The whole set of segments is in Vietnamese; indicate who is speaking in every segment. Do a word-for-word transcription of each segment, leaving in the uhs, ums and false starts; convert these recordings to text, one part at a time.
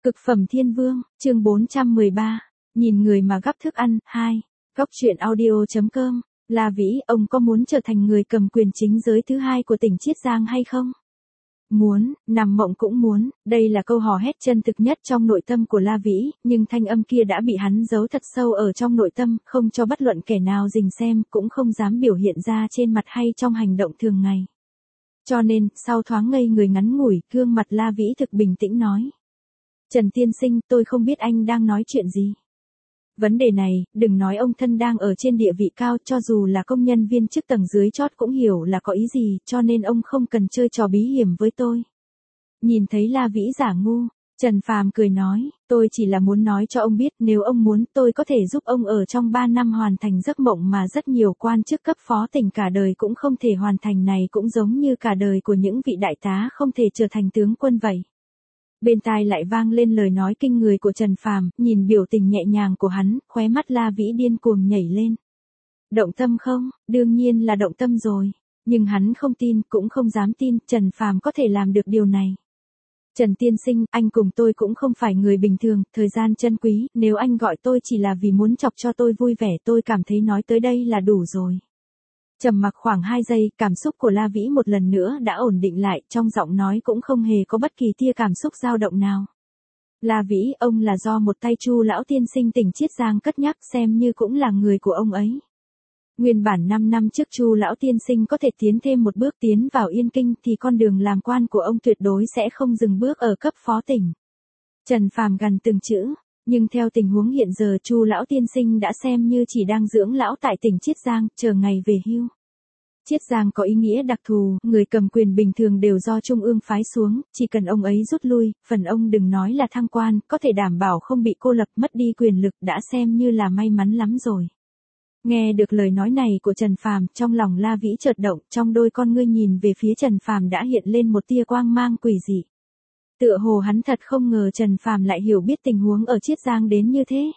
Speaker 1: Cực phẩm thiên vương, chương bốn trăm mười ba, nhìn người mà gắp thức ăn, hai, góc truyện audio.com, La Vĩ, ông có muốn trở thành người cầm quyền chính giới thứ hai của tỉnh Chiết Giang hay không? Muốn, nằm mộng cũng muốn, đây là câu hò hét chân thực nhất trong nội tâm của La Vĩ, nhưng thanh âm kia đã bị hắn giấu thật sâu ở trong nội tâm, không cho bất luận kẻ nào rình xem, cũng không dám biểu hiện ra trên mặt hay trong hành động thường ngày. Cho nên, sau thoáng ngây người ngắn ngủi, gương mặt La Vĩ thực bình tĩnh nói. Trần tiên sinh, tôi không biết anh đang nói chuyện gì. Vấn đề này, đừng nói ông thân đang ở trên địa vị cao, cho dù là công nhân viên chức tầng dưới chót cũng hiểu là có ý gì, cho nên ông không cần chơi trò bí hiểm với tôi. Nhìn thấy La Vĩ giả ngu, Trần Phàm cười nói, tôi chỉ là muốn nói cho ông biết, nếu ông muốn tôi có thể giúp ông ở trong ba năm hoàn thành giấc mộng mà rất nhiều quan chức cấp phó tỉnh cả đời cũng không thể hoàn thành, này cũng giống như cả đời của những vị đại tá không thể trở thành tướng quân vậy. Bên tai lại vang lên lời nói kinh người của Trần Phàm, nhìn biểu tình nhẹ nhàng của hắn, khóe mắt La Vĩ điên cuồng nhảy lên. Động tâm không? Đương nhiên là động tâm rồi, nhưng hắn không tin, cũng không dám tin, Trần Phàm có thể làm được điều này. Trần tiên sinh, anh cùng tôi cũng không phải người bình thường, thời gian chân quý, nếu anh gọi tôi chỉ là vì muốn chọc cho tôi vui vẻ, tôi cảm thấy nói tới đây là đủ rồi. Trầm mặc khoảng hai giây, cảm xúc của La Vĩ một lần nữa đã ổn định lại, trong giọng nói cũng không hề có bất kỳ tia cảm xúc dao động nào. La Vĩ, ông là do một tay Chu lão tiên sinh tỉnh Chiết Giang cất nhắc, xem như cũng là người của ông ấy. Nguyên bản năm năm trước Chu lão tiên sinh có thể tiến thêm một bước tiến vào Yên Kinh thì con đường làm quan của ông tuyệt đối sẽ không dừng bước ở cấp phó tỉnh. Trần Phàm gằn từng chữ. Nhưng theo tình huống hiện giờ, Chu lão tiên sinh đã xem như chỉ đang dưỡng lão tại tỉnh Chiết Giang, chờ ngày về hưu. Chiết Giang có ý nghĩa đặc thù, người cầm quyền bình thường đều do Trung ương phái xuống, chỉ cần ông ấy rút lui, phần ông đừng nói là thăng quan, có thể đảm bảo không bị cô lập, mất đi quyền lực đã xem như là may mắn lắm rồi. Nghe được lời nói này của Trần Phàm, trong lòng La Vĩ chợt động, trong đôi con ngươi nhìn về phía Trần Phàm đã hiện lên một tia quang mang quỷ dị. Tựa hồ hắn thật không ngờ Trần Phàm lại hiểu biết tình huống ở Chiết Giang đến như thế.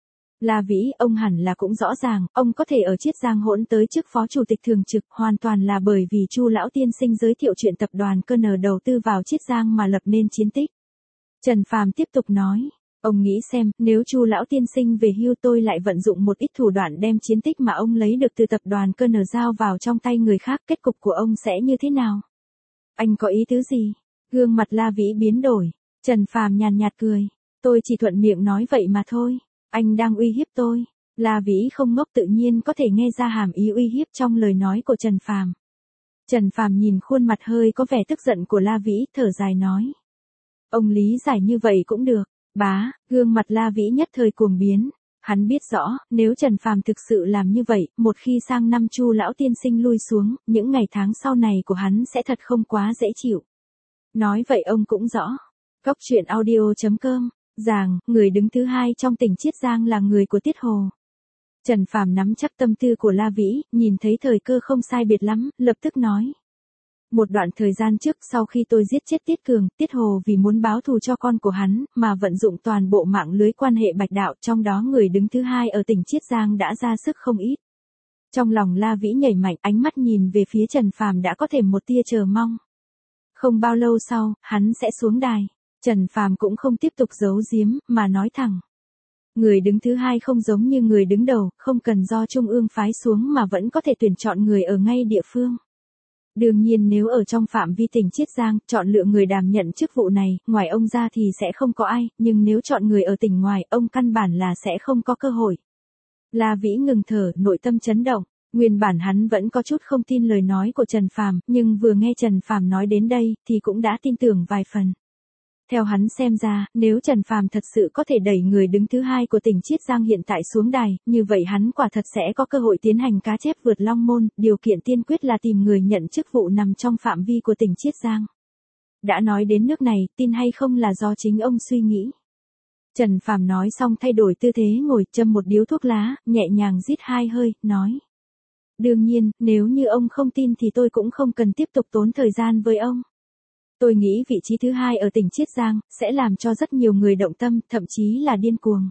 Speaker 1: La Vĩ, ông hẳn là cũng rõ ràng, ông có thể ở Chiết Giang hỗn tới chức phó chủ tịch thường trực, hoàn toàn là bởi vì Chu lão tiên sinh giới thiệu chuyện tập đoàn Cơ Nờ đầu tư vào Chiết Giang mà lập nên chiến tích. Trần Phàm tiếp tục nói, ông nghĩ xem, nếu Chu lão tiên sinh về hưu tôi lại vận dụng một ít thủ đoạn đem chiến tích mà ông lấy được từ tập đoàn Cơ Nờ giao vào trong tay người khác, kết cục của ông sẽ như thế nào? Anh có ý tứ gì? Gương mặt La Vĩ biến đổi, Trần Phàm nhàn nhạt cười, tôi chỉ thuận miệng nói vậy mà thôi, anh đang uy hiếp tôi. La Vĩ không ngốc, tự nhiên có thể nghe ra hàm ý uy hiếp trong lời nói của Trần Phàm. Trần Phàm nhìn khuôn mặt hơi có vẻ tức giận của La Vĩ, thở dài nói. Ông lý giải như vậy cũng được, bá, gương mặt La Vĩ nhất thời cuồng biến. Hắn biết rõ, nếu Trần Phàm thực sự làm như vậy, một khi sang năm Chu lão tiên sinh lui xuống, những ngày tháng sau này của hắn sẽ thật không quá dễ chịu. Nói vậy ông cũng rõ. Góc truyện audio.com, rằng, người đứng thứ hai trong tỉnh Chiết Giang là người của Tiết Hồ. Trần Phàm nắm chắc tâm tư của La Vĩ, nhìn thấy thời cơ không sai biệt lắm, lập tức nói. Một đoạn thời gian trước, sau khi tôi giết chết Tiết Cường, Tiết Hồ vì muốn báo thù cho con của hắn, mà vận dụng toàn bộ mạng lưới quan hệ bạch đạo, trong đó người đứng thứ hai ở tỉnh Chiết Giang đã ra sức không ít. Trong lòng La Vĩ nhảy mạnh, ánh mắt nhìn về phía Trần Phàm đã có thể một tia chờ mong. Không bao lâu sau, hắn sẽ xuống đài. Trần Phàm cũng không tiếp tục giấu giếm, mà nói thẳng. Người đứng thứ hai không giống như người đứng đầu, không cần do Trung ương phái xuống mà vẫn có thể tuyển chọn người ở ngay địa phương. Đương nhiên nếu ở trong phạm vi tỉnh Chiết Giang, chọn lựa người đảm nhận chức vụ này, ngoài ông ra thì sẽ không có ai, nhưng nếu chọn người ở tỉnh ngoài, ông căn bản là sẽ không có cơ hội. La Vĩ ngừng thở, nội tâm chấn động. Nguyên bản hắn vẫn có chút không tin lời nói của Trần Phàm, nhưng vừa nghe Trần Phàm nói đến đây, thì cũng đã tin tưởng vài phần. Theo hắn xem ra, nếu Trần Phàm thật sự có thể đẩy người đứng thứ hai của tỉnh Chiết Giang hiện tại xuống đài, như vậy hắn quả thật sẽ có cơ hội tiến hành cá chép vượt long môn, điều kiện tiên quyết là tìm người nhận chức vụ nằm trong phạm vi của tỉnh Chiết Giang. Đã nói đến nước này, tin hay không là do chính ông suy nghĩ. Trần Phàm nói xong thay đổi tư thế ngồi, châm một điếu thuốc lá, nhẹ nhàng rít hai hơi, nói. Đương nhiên, nếu như ông không tin thì tôi cũng không cần tiếp tục tốn thời gian với ông. Tôi nghĩ vị trí thứ hai ở tỉnh Chiết Giang, sẽ làm cho rất nhiều người động tâm, thậm chí là điên cuồng.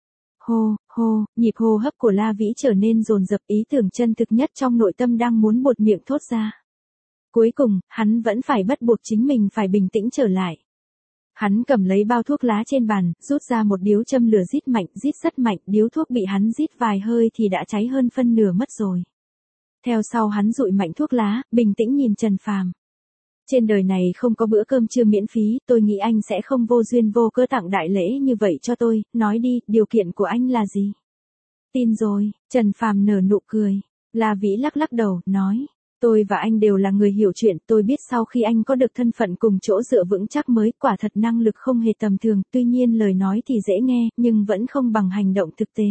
Speaker 1: Hô, hô, nhịp hô hấp của La Vĩ trở nên dồn dập, ý tưởng chân thực nhất trong nội tâm đang muốn buột miệng thốt ra. Cuối cùng, hắn vẫn phải bắt buộc chính mình phải bình tĩnh trở lại. Hắn cầm lấy bao thuốc lá trên bàn, rút ra một điếu châm lửa rít mạnh, rít rất mạnh, điếu thuốc bị hắn rít vài hơi thì đã cháy hơn phân nửa mất rồi. Theo sau hắn dụi mạnh thuốc lá, bình tĩnh nhìn Trần Phàm. Trên đời này không có bữa cơm trưa miễn phí, tôi nghĩ anh sẽ không vô duyên vô cớ tặng đại lễ như vậy cho tôi, nói đi, điều kiện của anh là gì? Tin rồi, Trần Phàm nở nụ cười. La Vĩ lắc lắc đầu, nói. Tôi và anh đều là người hiểu chuyện, tôi biết sau khi anh có được thân phận cùng chỗ dựa vững chắc mới, quả thật năng lực không hề tầm thường, tuy nhiên lời nói thì dễ nghe, nhưng vẫn không bằng hành động thực tế.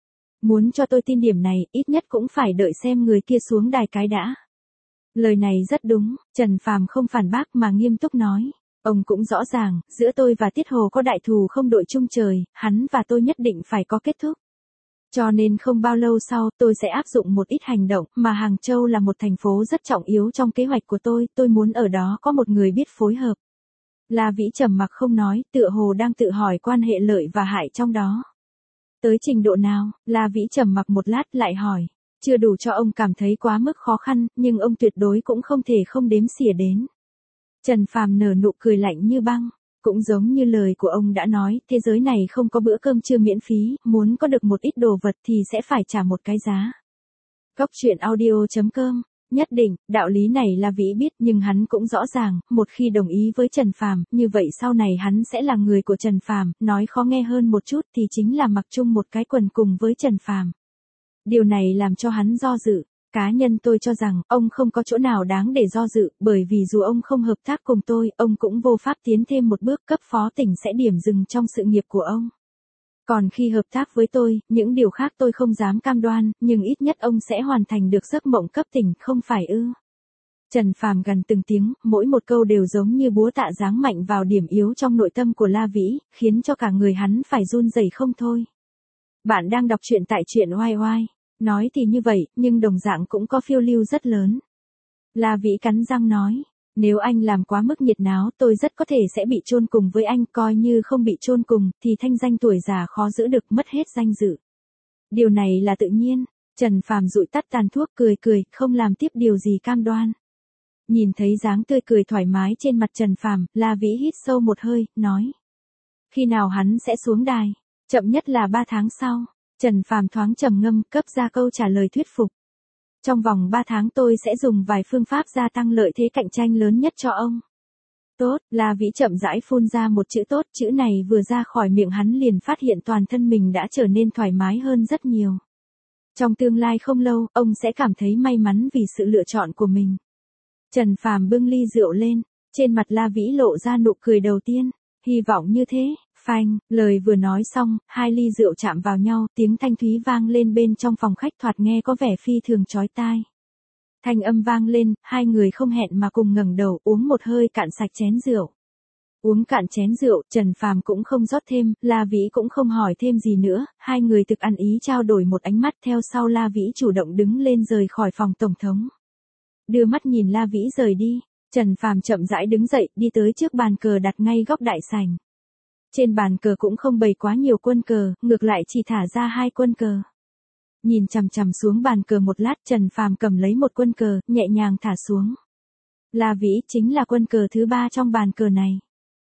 Speaker 1: Muốn cho tôi tin điểm này, ít nhất cũng phải đợi xem người kia xuống đài cái đã. Lời này rất đúng, Trần Phàm không phản bác mà nghiêm túc nói. Ông cũng rõ ràng, giữa tôi và Tiết Hồ có đại thù không đội chung trời, hắn và tôi nhất định phải có kết thúc. Cho nên không bao lâu sau tôi sẽ áp dụng một ít hành động, mà Hàng Châu là một thành phố rất trọng yếu trong kế hoạch của tôi, tôi muốn ở đó có một người biết phối hợp. La Vĩ trầm mặc không nói, tựa hồ đang tự hỏi quan hệ lợi và hại trong đó. Tới trình độ nào, La Vĩ trầm mặc một lát lại hỏi. Chưa đủ cho ông cảm thấy quá mức khó khăn, nhưng ông tuyệt đối cũng không thể không đếm xỉa đến. Trần Phàm nở nụ cười lạnh như băng. Cũng giống như lời của ông đã nói, thế giới này không có bữa cơm trưa miễn phí, muốn có được một ít đồ vật thì sẽ phải trả một cái giá. Góc truyện audio chấm com. Nhất định, đạo lý này La Vĩ biết, nhưng hắn cũng rõ ràng, một khi đồng ý với Trần Phàm, như vậy sau này hắn sẽ là người của Trần Phàm, nói khó nghe hơn một chút thì chính là mặc chung một cái quần cùng với Trần Phàm. Điều này làm cho hắn do dự. Cá nhân tôi cho rằng, ông không có chỗ nào đáng để do dự, bởi vì dù ông không hợp tác cùng tôi, ông cũng vô pháp tiến thêm một bước, cấp phó tỉnh sẽ điểm dừng trong sự nghiệp của ông. Còn khi hợp tác với tôi, những điều khác tôi không dám cam đoan, nhưng ít nhất ông sẽ hoàn thành được giấc mộng cấp tỉnh, không phải ư? Trần Phàm gần từng tiếng, mỗi một câu đều giống như búa tạ giáng mạnh vào điểm yếu trong nội tâm của La Vĩ, khiến cho cả người hắn phải run rẩy không thôi. Bạn đang đọc truyện tại truyện oai oai. Nói thì như vậy, nhưng đồng dạng cũng có phiêu lưu rất lớn. La Vĩ cắn răng nói, nếu anh làm quá mức nhiệt náo, tôi rất có thể sẽ bị chôn cùng với anh, coi như không bị chôn cùng, thì thanh danh tuổi già khó giữ được, mất hết danh dự. Điều này là tự nhiên. Trần Phàm dụi tắt tàn thuốc, cười cười, không làm tiếp điều gì cam đoan. Nhìn thấy dáng tươi cười thoải mái trên mặt Trần Phàm, La Vĩ hít sâu một hơi, nói. Khi nào hắn sẽ xuống đài? Chậm nhất là ba tháng sau. Trần Phàm thoáng trầm ngâm, cấp ra câu trả lời thuyết phục. Trong vòng ba tháng tôi sẽ dùng vài phương pháp gia tăng lợi thế cạnh tranh lớn nhất cho ông. Tốt, La Vĩ chậm rãi phun ra một chữ tốt, chữ này vừa ra khỏi miệng hắn liền phát hiện toàn thân mình đã trở nên thoải mái hơn rất nhiều. Trong tương lai không lâu, ông sẽ cảm thấy may mắn vì sự lựa chọn của mình. Trần Phàm bưng ly rượu lên, trên mặt La Vĩ lộ ra nụ cười đầu tiên, hy vọng như thế. Phanh, lời vừa nói xong, hai ly rượu chạm vào nhau, tiếng thanh thúy vang lên bên trong phòng khách, thoạt nghe có vẻ phi thường chói tai. Thanh âm vang lên, hai người không hẹn mà cùng ngẩng đầu, uống một hơi cạn sạch chén rượu. Uống cạn chén rượu, Trần Phàm cũng không rót thêm, La Vĩ cũng không hỏi thêm gì nữa, hai người thực ăn ý trao đổi một ánh mắt, theo sau La Vĩ chủ động đứng lên rời khỏi phòng tổng thống. Đưa mắt nhìn La Vĩ rời đi, Trần Phàm chậm rãi đứng dậy, đi tới trước bàn cờ đặt ngay góc đại sảnh. Trên bàn cờ cũng không bày quá nhiều quân cờ, ngược lại chỉ thả ra hai quân cờ. Nhìn chằm chằm xuống bàn cờ một lát, Trần Phàm cầm lấy một quân cờ, nhẹ nhàng thả xuống. La Vĩ chính là quân cờ thứ ba trong bàn cờ này.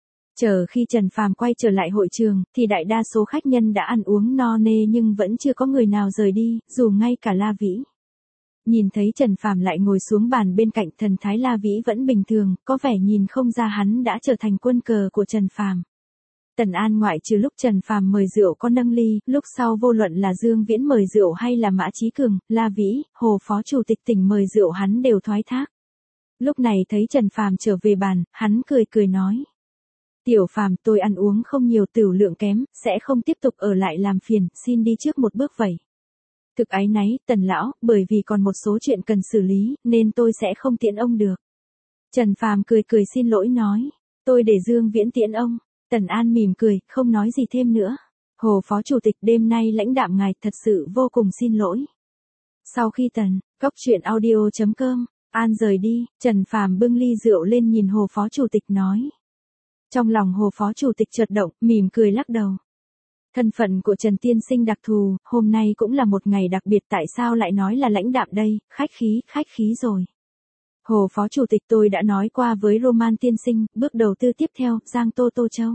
Speaker 1: Chờ khi Trần Phàm quay trở lại hội trường, thì đại đa số khách nhân đã ăn uống no nê nhưng vẫn chưa có người nào rời đi, dù ngay cả La Vĩ. Nhìn thấy Trần Phàm lại ngồi xuống bàn bên cạnh, thần thái La Vĩ vẫn bình thường, có vẻ nhìn không ra hắn đã trở thành quân cờ của Trần Phàm. Tần An ngoại trừ lúc Trần Phàm mời rượu có nâng ly, lúc sau vô luận là Dương Viễn mời rượu hay là Mã Chí Cường, La Vĩ, Hồ Phó Chủ tịch tỉnh mời rượu hắn đều thoái thác. Lúc này thấy Trần Phàm trở về bàn, hắn cười cười nói. Tiểu Phàm, tôi ăn uống không nhiều, tửu lượng kém, sẽ không tiếp tục ở lại làm phiền, xin đi trước một bước vậy. Thực áy náy, Tần lão, bởi vì còn một số chuyện cần xử lý, nên tôi sẽ không tiễn ông được. Trần Phàm cười cười xin lỗi nói, tôi để Dương Viễn tiễn ông. Tần An mỉm cười, không nói gì thêm nữa. Hồ Phó Chủ tịch, đêm nay lãnh đạm ngài, thật sự vô cùng xin lỗi. Sau khi Tần, góc truyện audio chấm com, An rời đi, Trần Phàm bưng ly rượu lên nhìn Hồ Phó Chủ tịch nói. Trong lòng Hồ Phó Chủ tịch chợt động, mỉm cười lắc đầu. Thân phận của Trần Tiên Sinh đặc thù, hôm nay cũng là một ngày đặc biệt, tại sao lại nói là lãnh đạm đây, khách khí, khách khí rồi. Hồ Phó Chủ tịch, tôi đã nói qua với Roman tiên sinh, bước đầu tư tiếp theo, Giang Tô Tô Châu,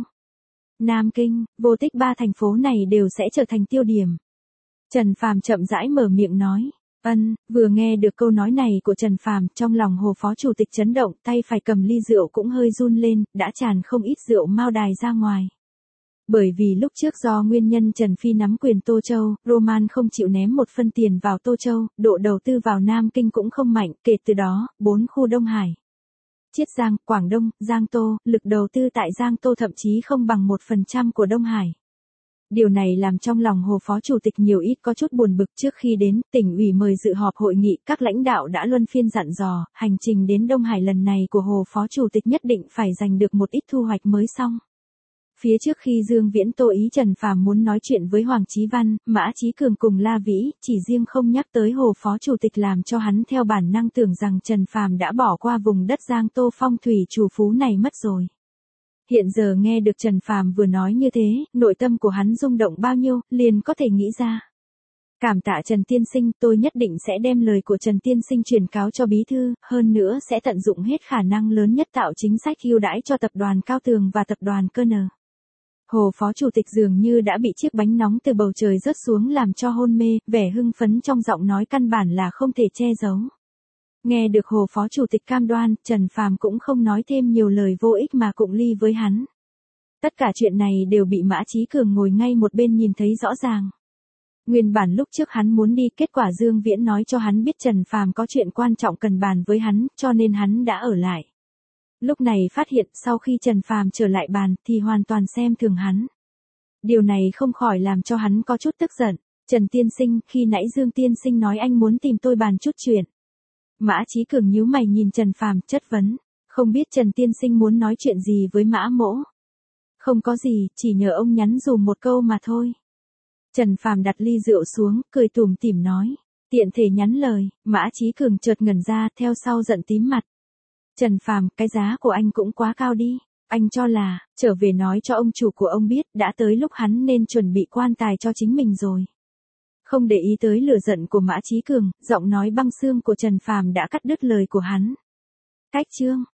Speaker 1: Nam Kinh, vô tích ba thành phố này đều sẽ trở thành tiêu điểm. Trần Phàm chậm rãi mở miệng nói. Ân, vừa nghe được câu nói này của Trần Phàm, trong lòng Hồ Phó Chủ tịch chấn động, tay phải cầm ly rượu cũng hơi run lên, đã tràn không ít rượu mao đài ra ngoài. Bởi vì lúc trước do nguyên nhân Trần Phi nắm quyền Tô Châu, Roman không chịu ném một phân tiền vào Tô Châu, độ đầu tư vào Nam Kinh cũng không mạnh, kể từ đó, bốn khu Đông Hải, Chiết Giang, Quảng Đông, Giang Tô, lực đầu tư tại Giang Tô thậm chí không bằng một phần trăm của Đông Hải. Điều này làm trong lòng Hồ Phó Chủ tịch nhiều ít có chút buồn bực. Trước khi đến, tỉnh ủy mời dự họp hội nghị, các lãnh đạo đã luân phiên dặn dò, hành trình đến Đông Hải lần này của Hồ Phó Chủ tịch nhất định phải giành được một ít thu hoạch mới xong. Phía trước khi Dương Viễn tố ý Trần Phàm muốn nói chuyện với Hoàng Chí Văn, Mã Chí Cường cùng La Vĩ, chỉ riêng không nhắc tới Hồ Phó Chủ tịch làm cho hắn theo bản năng tưởng rằng Trần Phàm đã bỏ qua vùng đất Giang Tô phong thủy chủ phú này mất rồi. Hiện giờ nghe được Trần Phàm vừa nói như thế, nội tâm của hắn rung động bao nhiêu, liền có thể nghĩ ra. Cảm tạ Trần Tiên Sinh, tôi nhất định sẽ đem lời của Trần Tiên Sinh truyền cáo cho bí thư, hơn nữa sẽ tận dụng hết khả năng lớn nhất tạo chính sách ưu đãi cho tập đoàn Cao Tường và tập đoàn Cơ Nờ. Hồ Phó Chủ tịch dường như đã bị chiếc bánh nóng từ bầu trời rớt xuống làm cho hôn mê, vẻ hưng phấn trong giọng nói căn bản là không thể che giấu. Nghe được Hồ Phó Chủ tịch cam đoan, Trần Phàm cũng không nói thêm nhiều lời vô ích mà cụng ly với hắn. Tất cả chuyện này đều bị Mã Chí Cường ngồi ngay một bên nhìn thấy rõ ràng. Nguyên bản lúc trước hắn muốn đi, kết quả Dương Viễn nói cho hắn biết Trần Phàm có chuyện quan trọng cần bàn với hắn, cho nên hắn đã ở lại. Lúc này phát hiện sau khi Trần Phàm trở lại bàn thì hoàn toàn xem thường hắn. Điều này không khỏi làm cho hắn có chút tức giận. Trần Tiên Sinh, khi nãy Dương Tiên Sinh nói anh muốn tìm tôi bàn chút chuyện. Mã Chí Cường nhíu mày nhìn Trần Phàm chất vấn. Không biết Trần Tiên Sinh muốn nói chuyện gì với Mã Mỗ? Không có gì, chỉ nhờ ông nhắn dùm một câu mà thôi. Trần Phàm đặt ly rượu xuống, cười tủm tỉm nói. Tiện thể nhắn lời, Mã Chí Cường chợt ngẩn ra, theo sau giận tím mặt. Trần Phàm, cái giá của anh cũng quá cao đi. Anh cho là, trở về nói cho ông chủ của ông biết, đã tới lúc hắn nên chuẩn bị quan tài cho chính mình rồi. Không để ý tới lửa giận của Mã Chí Cường, giọng nói băng xương của Trần Phàm đã cắt đứt lời của hắn. Cách chương